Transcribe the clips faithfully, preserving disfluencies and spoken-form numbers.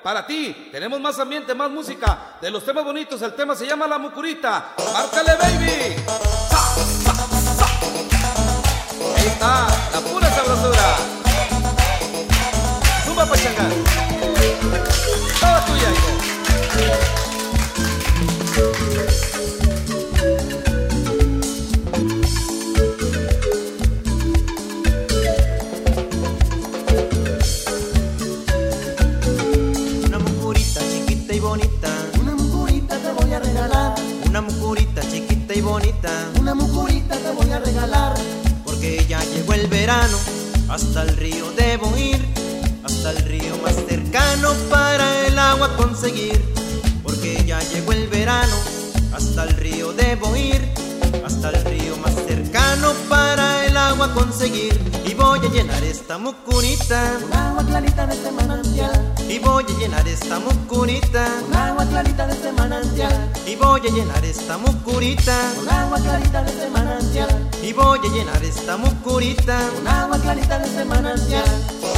para ti. Tenemos más ambiente, más música. De los temas bonitos, el tema se llama La Mucurita. ¡Márcale, baby! ¡Sa, sa, sa! Ahí está, la pura sabrosura. Zumba pachangar. Toda tuya, hijo. Una mucurita te voy a regalar. Una mucurita chiquita y bonita. Una mucurita te voy a regalar. Porque ya llegó el verano, hasta el río debo ir, hasta el río más cercano para el agua conseguir. Porque ya llegó el verano, hasta el río debo ir, hasta el río más cercano para el agua conseguir. Y voy a llenar esta mucurita con agua clarita de este manantial. Y voy a llenar esta mucurita con agua clarita de este manantial. Y voy a llenar esta mucurita con agua clarita de este manantial. Y voy a llenar esta mucurita con agua clarita de este manantial.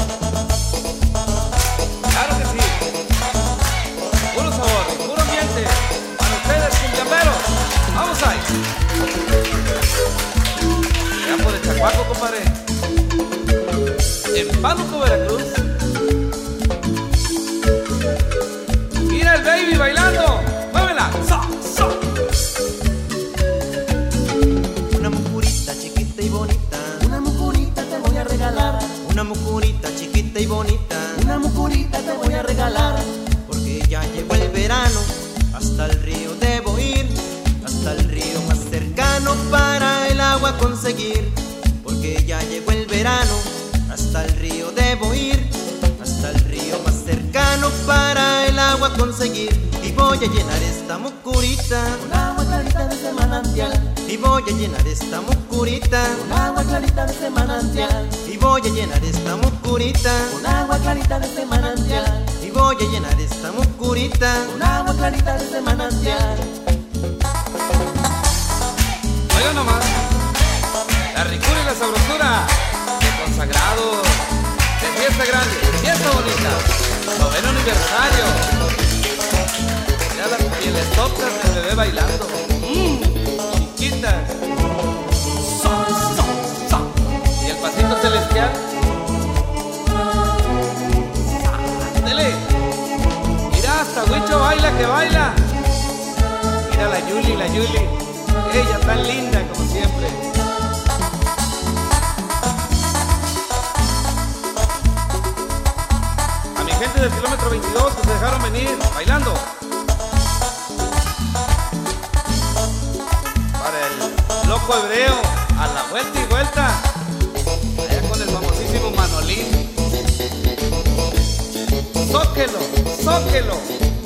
Claro que sí. Puro sabor, puro ambiente. Para ustedes, cumbiamberos. Vamos ahí. Ya por el Chacuaco, compadre. En Pánuco, Veracruz. Mira el baby bailando. Muévela. ¡So, so! Una mucurita chiquita y bonita. Una mucurita te voy a regalar. Una mucurita chiquita y bonita. Una mucurita te voy a regalar. Porque ya llegó el verano, hasta el río debo ir, hasta el río más cercano para el agua conseguir. Porque ya llegó el verano, hasta el río debo ir, hasta el río más cercano para el agua conseguir. Y voy a llenar esta mucurita con agua clarita de este manantial. Y voy a llenar esta mucurita con agua clarita de este manantial. Y voy a llenar esta mucurita con agua clarita de este manantial. Y voy a llenar esta mucurita con agua clarita de este manantial. Oiga nomás. La ricura y la sabrosura de consagrados, de fiesta grande, fiesta bonita, noveno aniversario. Mira las pielestocas del bebé bailando. Mmm, chiquitas. So, so, so. Y el pasito celestial. Dele. Mira, hasta Huicho baila que baila. Mira la Yuli, la Yuli. Ella tan linda como siempre. A mi gente del kilómetro veintidós que se dejaron venir bailando. Para el loco hebreo, a la vuelta y vuelta. Allá con el famosísimo Manolín. Zóquelo, zóquelo.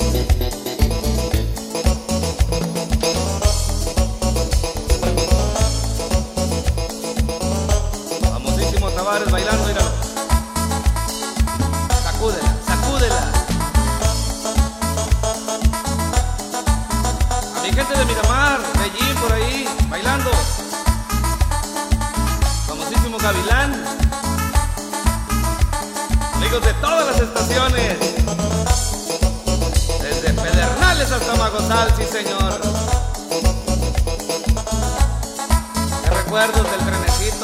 Bailando, míralo. Sacúdela, sacúdela. A mi gente de Miramar, Medellín, por ahí, bailando. Famosísimo Gavilán. Amigos de todas las estaciones. Desde Pedernales hasta Magosal, sí señor. Qué recuerdos del trenecito.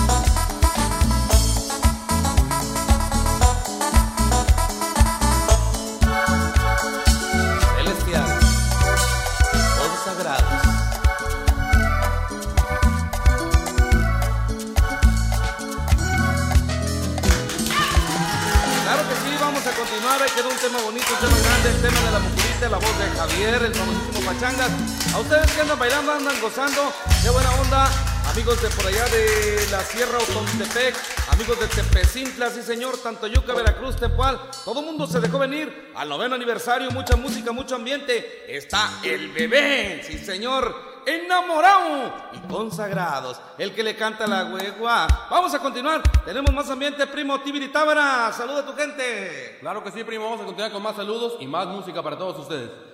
Ahí quedó un tema bonito, un tema grande, el tema de la mucurita, la voz de Javier, el famosísimo Pachangas. A ustedes que andan bailando, andan gozando, qué buena onda. Amigos de por allá de la Sierra Ocontepec, amigos de Tepecintla, sí señor, Tantoyuca, Veracruz, Tepual, todo el mundo se dejó venir al noveno aniversario, mucha música, mucho ambiente. Está el bebé, sí señor, enamorado y consagrados, el que le canta la huegua. Vamos a continuar, tenemos más ambiente, primo Tibiri Tábara, saluda a tu gente. Claro que sí, primo, vamos a continuar con más saludos y más música para todos ustedes.